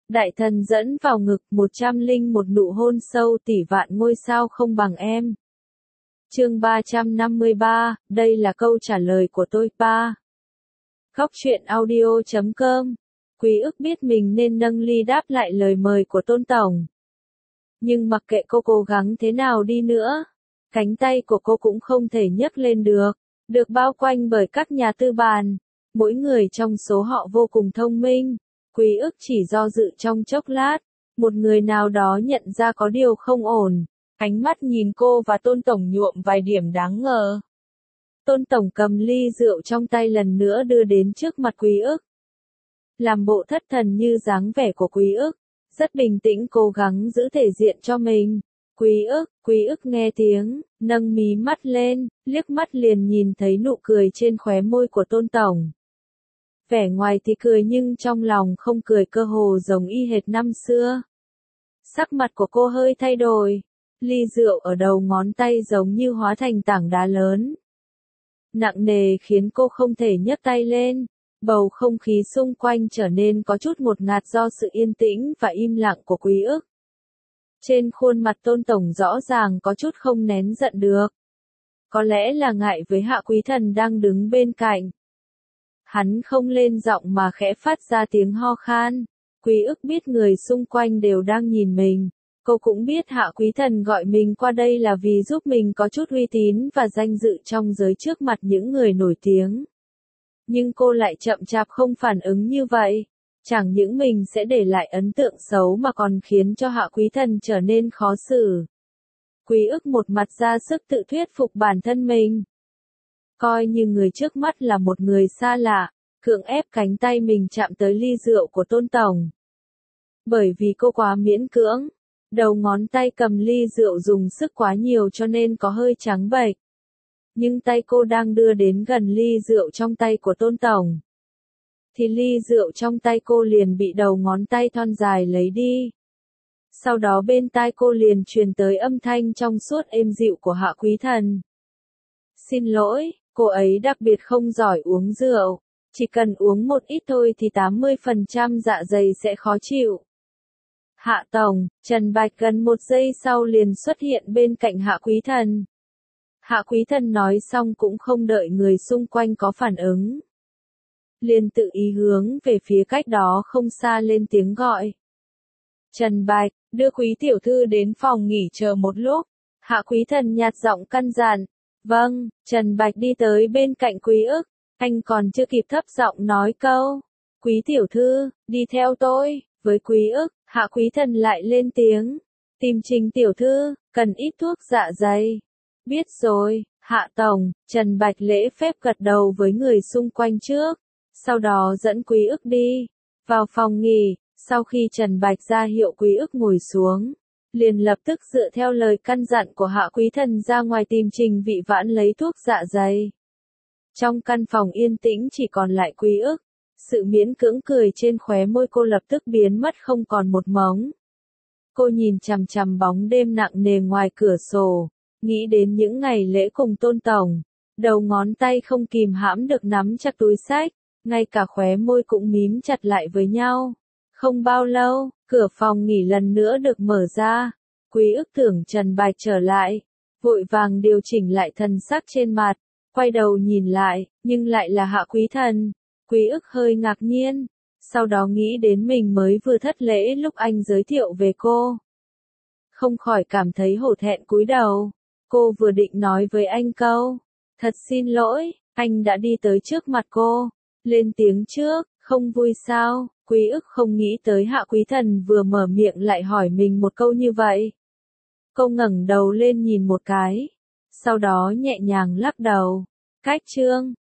Đại thần dẫn vào ngực 101 nụ hôn sâu tỷ vạn ngôi sao không bằng em. Chương 353, đây là câu trả lời của tôi ba. Góc truyện audio.com. Quý ức biết mình nên nâng ly đáp lại lời mời của Tôn Tổng. Nhưng mặc kệ cô cố gắng thế nào đi nữa, cánh tay của cô cũng không thể nhấc lên được. Được bao quanh bởi các nhà tư bản, mỗi người trong số họ vô cùng thông minh. Quý ức chỉ do dự trong chốc lát, một người nào đó nhận ra có điều không ổn. Ánh mắt nhìn cô và Tôn Tổng nhuộm vài điểm đáng ngờ. Tôn Tổng cầm ly rượu trong tay lần nữa đưa đến trước mặt Quý ức. Làm bộ thất thần như dáng vẻ của Quý ức, rất bình tĩnh cố gắng giữ thể diện cho mình. Quý ức nghe tiếng, nâng mí mắt lên, liếc mắt liền nhìn thấy nụ cười trên khóe môi của Tôn Tổng. Vẻ ngoài thì cười nhưng trong lòng không cười, cơ hồ giống y hệt năm xưa. Sắc mặt của cô hơi thay đổi, ly rượu ở đầu ngón tay giống như hóa thành tảng đá lớn. Nặng nề khiến cô không thể nhấc tay lên, bầu không khí xung quanh trở nên có chút ngột ngạt do sự yên tĩnh và im lặng của Quý ức. Trên khuôn mặt Tôn Tổng rõ ràng có chút không nén giận được. Có lẽ là ngại với Hạ Quý Thần đang đứng bên cạnh. Hắn không lên giọng mà khẽ phát ra tiếng ho khan. Quý ức biết người xung quanh đều đang nhìn mình. Cô cũng biết Hạ Quý Thần gọi mình qua đây là vì giúp mình có chút uy tín và danh dự trong giới trước mặt những người nổi tiếng. Nhưng cô lại chậm chạp không phản ứng như vậy. Chẳng những mình sẽ để lại ấn tượng xấu mà còn khiến cho Hạ Quý Thần trở nên khó xử. Quý ức một mặt ra sức tự thuyết phục bản thân mình. Coi như người trước mắt là một người xa lạ, cưỡng ép cánh tay mình chạm tới ly rượu của Tôn Tổng. Bởi vì cô quá miễn cưỡng, đầu ngón tay cầm ly rượu dùng sức quá nhiều cho nên có hơi trắng bệch. Nhưng tay cô đang đưa đến gần ly rượu trong tay của Tôn Tổng. Thì ly rượu trong tay cô liền bị đầu ngón tay thon dài lấy đi. Sau đó bên tai cô liền truyền tới âm thanh trong suốt êm dịu của Hạ Quý Thần. Xin lỗi, cô ấy đặc biệt không giỏi uống rượu. Chỉ cần uống một ít thôi thì 80% dạ dày sẽ khó chịu. Hạ Tổng, Trần Bạch gần một giây sau liền xuất hiện bên cạnh Hạ Quý Thần. Hạ Quý Thần nói xong cũng không đợi người xung quanh có phản ứng. Liền tự ý hướng về phía cách đó không xa lên tiếng gọi. Trần Bạch, đưa Quý tiểu thư đến phòng nghỉ chờ một lúc. Hạ Quý Thần nhạt giọng căn dặn. Vâng, Trần Bạch đi tới bên cạnh Quý ức. Anh còn chưa kịp thấp giọng nói câu. Quý tiểu thư, đi theo tôi. Với Quý ức, Hạ Quý Thần lại lên tiếng. Tìm Trình tiểu thư, cần ít thuốc dạ dày. Biết rồi, Hạ Tổng. Trần Bạch lễ phép gật đầu với người xung quanh trước. Sau đó dẫn Quý ức đi. Vào phòng nghỉ, sau khi Trần Bạch ra hiệu Quý ức ngồi xuống, liền lập tức dựa theo lời căn dặn của Hạ Quý Thần ra ngoài tìm Trình Vị Vãn lấy thuốc dạ dày. Trong căn phòng yên tĩnh chỉ còn lại Quý ức. Sự miễn cưỡng cười trên khóe môi cô lập tức biến mất không còn một mống. Cô nhìn chằm chằm bóng đêm nặng nề ngoài cửa sổ, nghĩ đến những ngày lễ cùng Tôn Tổng, đầu ngón tay không kìm hãm được nắm chặt túi xách, ngay cả khóe môi cũng mím chặt lại với nhau. Không bao lâu, cửa phòng nghỉ lần nữa được mở ra. Quý ức tưởng Trần Bạch trở lại, vội vàng điều chỉnh lại thần sắc trên mặt, quay đầu nhìn lại, nhưng lại là Hạ Quý Thần. Quý ức hơi ngạc nhiên, sau đó nghĩ đến mình mới vừa thất lễ lúc anh giới thiệu về cô. Không khỏi cảm thấy hổ thẹn cúi đầu. Cô vừa định nói với anh câu, thật xin lỗi, anh đã đi tới trước mặt cô, lên tiếng trước, không vui sao? Quý ức không nghĩ tới Hạ Quý Thần vừa mở miệng lại hỏi mình một câu như vậy. Cô ngẩng đầu lên nhìn một cái, sau đó nhẹ nhàng lắc đầu. Cách chương